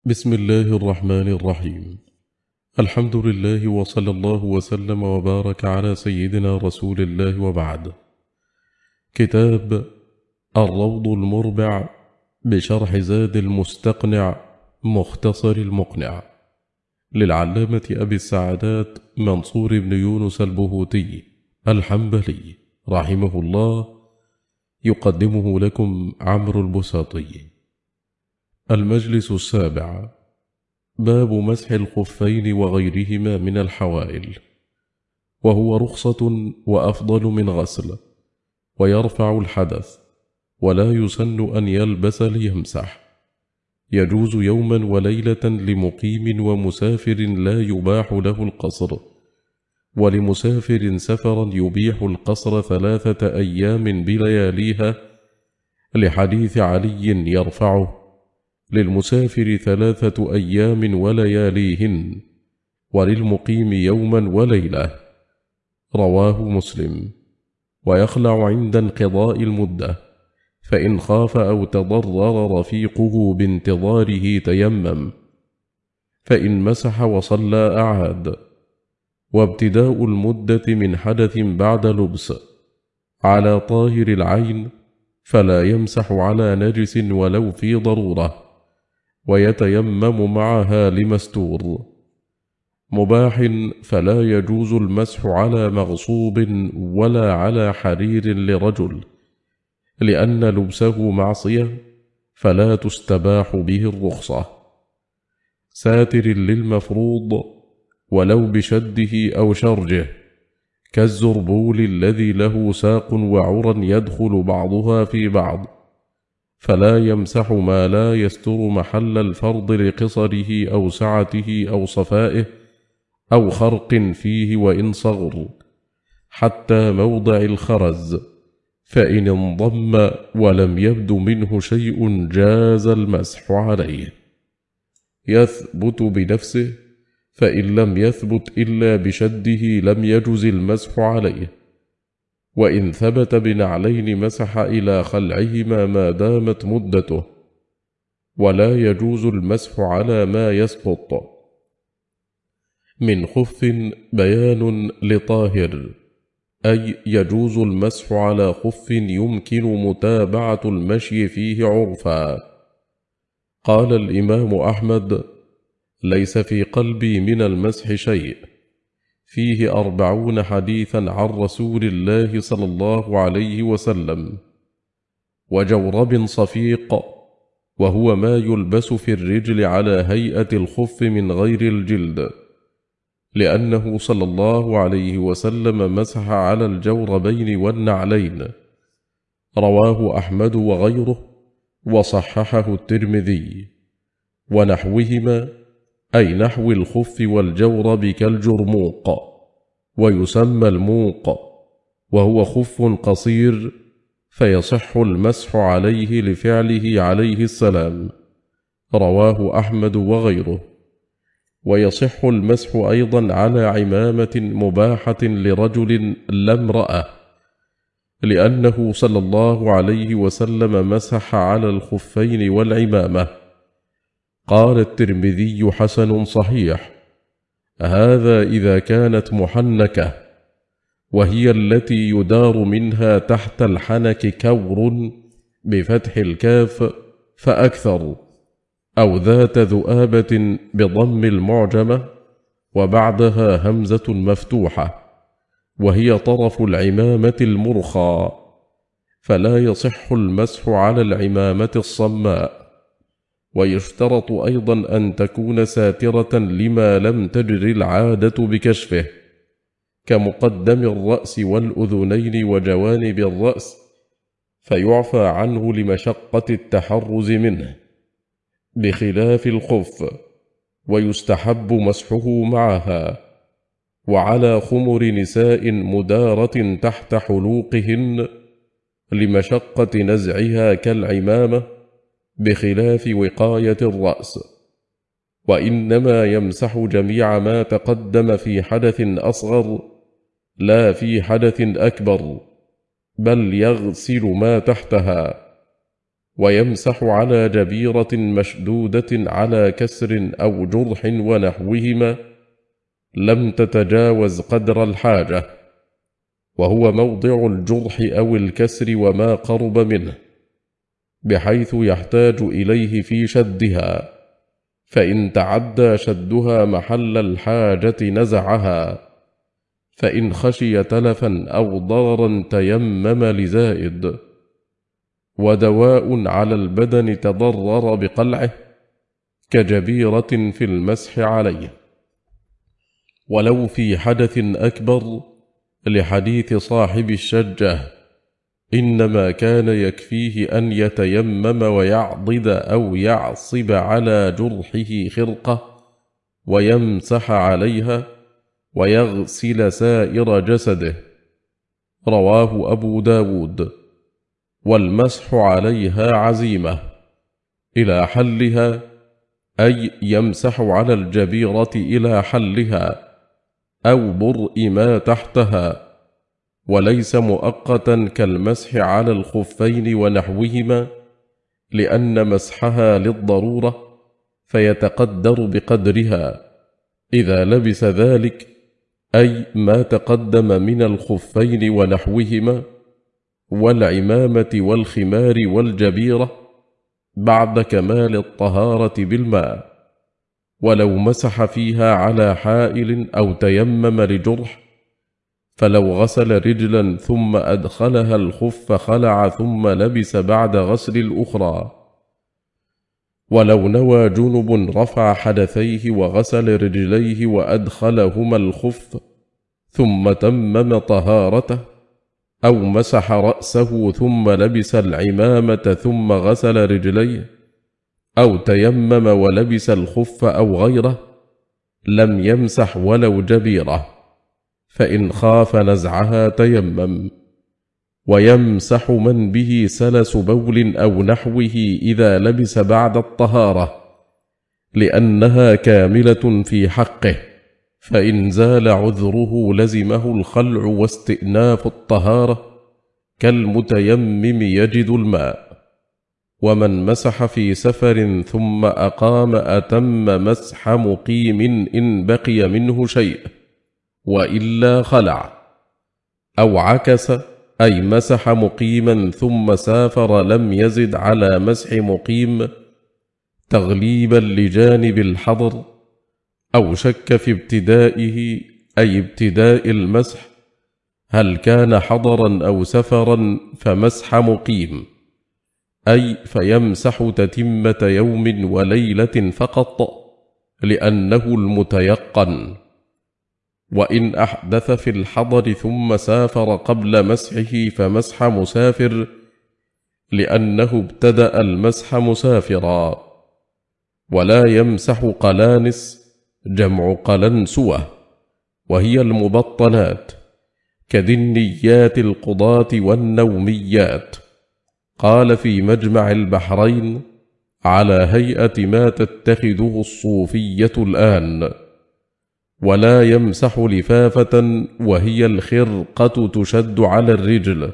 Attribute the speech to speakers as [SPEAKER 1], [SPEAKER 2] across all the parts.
[SPEAKER 1] بسم الله الرحمن الرحيم. الحمد لله وصلى الله وسلم وبارك على سيدنا رسول الله وبعد. كتاب الروض المربع بشرح زاد المستقنع مختصر المقنع للعلامة أبي السعادات منصور بن يونس البهوتي الحنبلي رحمه الله، يقدمه لكم عمرو البساطي. المجلس السابع. باب مسح الخفين وغيرهما من الحوائل، وهو رخصة وأفضل من غسل، ويرفع الحدث، ولا يسن أن يلبس ليمسح. يجوز يوما وليلة لمقيم ومسافر لا يباح له القصر، ولمسافر سفرا يبيح القصر 3 أيام بلياليها، لحديث علي يرفعه: للمسافر 3 أيام ولياليهن، وللمقيم يوما وليلة. رواه مسلم. ويخلع عند انقضاء المدة، فإن خاف أو تضرر رفيقه بانتظاره تيمم، فإن مسح وصلى أعاد. وابتداء المدة من حدث بعد لبس على طاهر العين، فلا يمسح على نجس ولو في ضرورة، ويتيمم معها لمستور. مباح فلا يجوز المسح على مغصوب ولا على حرير لرجل، لأن لبسه معصية، فلا تستباح به الرخصة. ساتر للمفروض ولو بشده أو شرجه، كالزربول الذي له ساق وعرى يدخل بعضها في بعض، فلا يمسح ما لا يستر محل الفرض لقصره أو سعته أو صفائه أو خرق فيه وإن صغر، حتى موضع الخرز، فإن انضم ولم يبد منه شيء جاز المسح عليه. يثبت بنفسه، فإن لم يثبت إلا بشده لم يجز المسح عليه. وإن ثبت بنعلين مسح إلى خلعهما ما دامت مدته. ولا يجوز المسح على ما يسقط. من خف بيان لطاهر، أي يجوز المسح على خف يمكن متابعة المشي فيه عرفا. قال الإمام أحمد: ليس في قلبي من المسح شيء. فيه 40 حديثا عن رسول الله صلى الله عليه وسلم. وجورب صفيق، وهو ما يلبس في الرجل على هيئة الخف من غير الجلد، لأنه صلى الله عليه وسلم مسح على الجوربين والنعلين. رواه أحمد وغيره، وصححه الترمذي. ونحوهما، أي نحو الخف والجورب، كالجرموق، ويسمى الموق، وهو خف قصير، فيصح المسح عليه لفعله عليه السلام. رواه أحمد وغيره. ويصح المسح أيضا على عمامة مباحة لرجل لا امرأة، لأنه صلى الله عليه وسلم مسح على الخفين والعمامة. قال الترمذي: حسن صحيح. هذا إذا كانت محنكة، وهي التي يدار منها تحت الحنك كور بفتح الكاف فأكثر، أو ذات ذؤابة بضم المعجمة وبعدها همزة مفتوحة، وهي طرف العمامة المرخى، فلا يصح المسح على العمامة الصماء. ويشترط أيضا أن تكون ساترة لما لم تجر العادة بكشفه، كمقدم الرأس والأذنين وجوانب الرأس، فيعفى عنه لمشقة التحرز منه، بخلاف الخف، ويستحب مسحه معها. وعلى خمر نساء مدارة تحت حلوقهن، لمشقة نزعها كالعمامة، بخلاف وقاية الرأس. وإنما يمسح جميع ما تقدم في حدث أصغر، لا في حدث أكبر، بل يغسل ما تحتها. ويمسح على جبيرة مشدودة على كسر أو جرح ونحوهما لم تتجاوز قدر الحاجة، وهو موضع الجرح أو الكسر وما قرب منه، بحيث يحتاج إليه في شدها، فإن تعدى شدها محل الحاجة نزعها، فإن خشي تلفا أو ضررا تيمم لزائد. ودواء على البدن تضرر بقلعه كجبيرة في المسح عليه. ولو في حدث أكبر، لحديث صاحب الشجة: إنما كان يكفيه أن يتيمم ويعضد أو يعصب على جرحه خرقة ويمسح عليها ويغسل سائر جسده. رواه أبو داود. والمسح عليها عزيمة إلى حلها، أي يمسح على الجبيرة إلى حلها أو برء ما تحتها، وليس مؤقتا كالمسح على الخفين ونحوهما، لأن مسحها للضرورة فيتقدر بقدرها إذا لبس ذلك، أي ما تقدم من الخفين ونحوهما والعمامة والخمار والجبيرة بعد كمال الطهارة بالماء. ولو مسح فيها على حائل أو تيمم لجرح، فلو غسل رجلا ثم أدخلها الخف خلع ثم لبس بعد غسل الأخرى. ولو نوى جنب رفع حدثيه وغسل رجليه وأدخلهما الخف ثم تمم طهارته، أو مسح رأسه ثم لبس العمامة ثم غسل رجليه، أو تيمم ولبس الخف أو غيره، لم يمسح ولو جبيرة، فإن خاف نزعها تيمم. ويمسح من به سلس بول أو نحوه إذا لبس بعد الطهارة، لأنها كاملة في حقه، فإن زال عذره لزمه الخلع واستئناف الطهارة، كالمتيمم يجد الماء. ومن مسح في سفر ثم أقام أتم مسح مقيم إن بقي منه شيء، وإلا خلع. أو عكس، أي مسح مقيما ثم سافر لم يزد على مسح مقيم تغليبا لجانب الحضر، أو شك في ابتدائه، أي ابتداء المسح، هل كان حضرا أو سفرا، فمسح مقيم، أي فيمسح تتمة يوم وليلة فقط، لأنه المتيقن. وإن أحدث في الحضر ثم سافر قبل مسحه فمسح مسافر، لأنه ابتدأ المسح مسافرا. ولا يمسح قلانس، جمع قلنسوة، وهي المبطنات كذنيات القضاة والنوميات. قال في مجمع البحرين: على هيئة ما تتخذه الصوفية الآن. ولا يمسح لفافة، وهي الخرقة تشد على الرجل،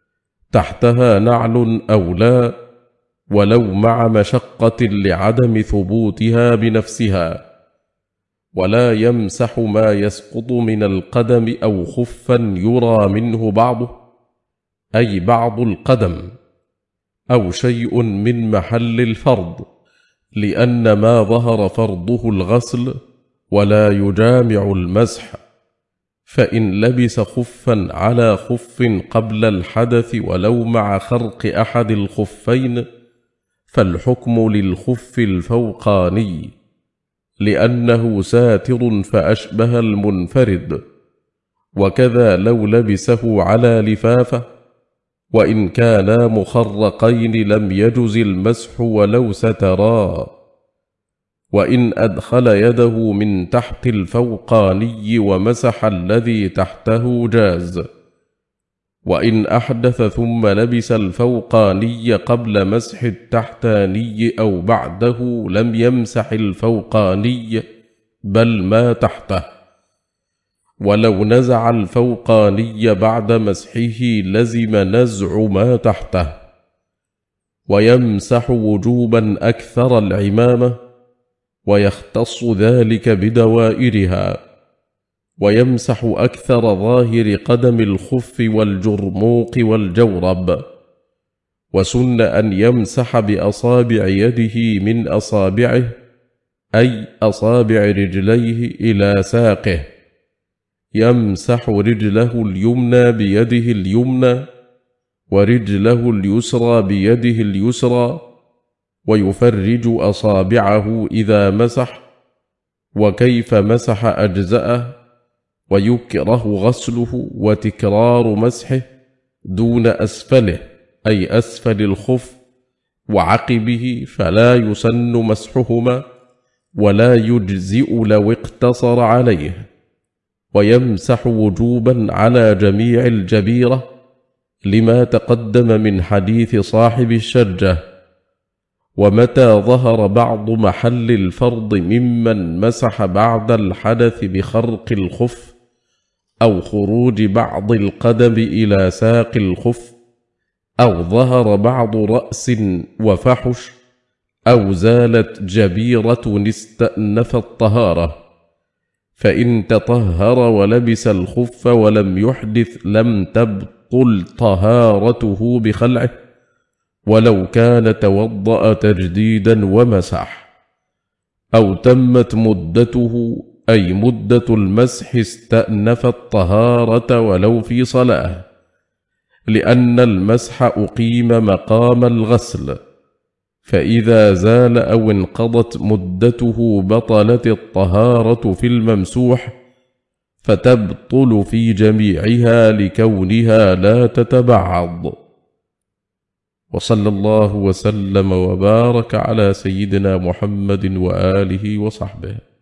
[SPEAKER 1] تحتها نعل أو لا، ولو مع مشقة لعدم ثبوتها بنفسها. ولا يمسح ما يسقط من القدم أو خفا يرى منه بعضه، أي بعض القدم، أو شيء من محل الفرض، لأن ما ظهر فرضه الغسل ولا يجامع المسح. فإن لبس خفا على خف قبل الحدث ولو مع خرق أحد الخفين، فالحكم للخف الفوقاني، لأنه ساتر فأشبه المنفرد. وكذا لو لبسه على لفافة، وإن كانا مخرقين لم يجز المسح ولو سترا. وإن أدخل يده من تحت الفوقاني ومسح الذي تحته جاز. وإن أحدث ثم لبس الفوقاني قبل مسح التحتاني أو بعده لم يمسح الفوقاني بل ما تحته. ولو نزع الفوقاني بعد مسحه لزم نزع ما تحته. ويمسح وجوبا أكثر العمامة، ويختص ذلك بدوائرها، ويمسح أكثر ظاهر قدم الخف والجرموق والجورب. وسن أن يمسح بأصابع يده من أصابعه، أي أصابع رجليه إلى ساقه، يمسح رجله اليمنى بيده اليمنى، ورجله اليسرى بيده اليسرى، ويفرج أصابعه إذا مسح، وكيف مسح أجزأه، ويكره غسله وتكرار مسحه دون أسفله، أي أسفل الخف وعقبه، فلا يسن مسحهما ولا يجزئ لو اقتصر عليه. ويمسح وجوبا على جميع الجبيرة لما تقدم من حديث صاحب الشجة. ومتى ظهر بعض محل الفرض ممن مسح بعد الحدث بخرق الخف، أو خروج بعض القدم إلى ساق الخف، أو ظهر بعض رأس وفحش، أو زالت جبيرة استأنف الطهارة، فإن تطهر ولبس الخف ولم يحدث لم تبطل طهارته بخلعه، ولو كان توضأ تجديدا ومسح. أو تمت مدته، أي مدة المسح استأنف الطهارة ولو في صلاة، لأن المسح أقيم مقام الغسل، فإذا زال أو انقضت مدته بطلت الطهارة في الممسوح، فتبطل في جميعها لكونها لا تتبعض. وصلى الله وسلم وبارك على سيدنا محمد وآله وصحبه.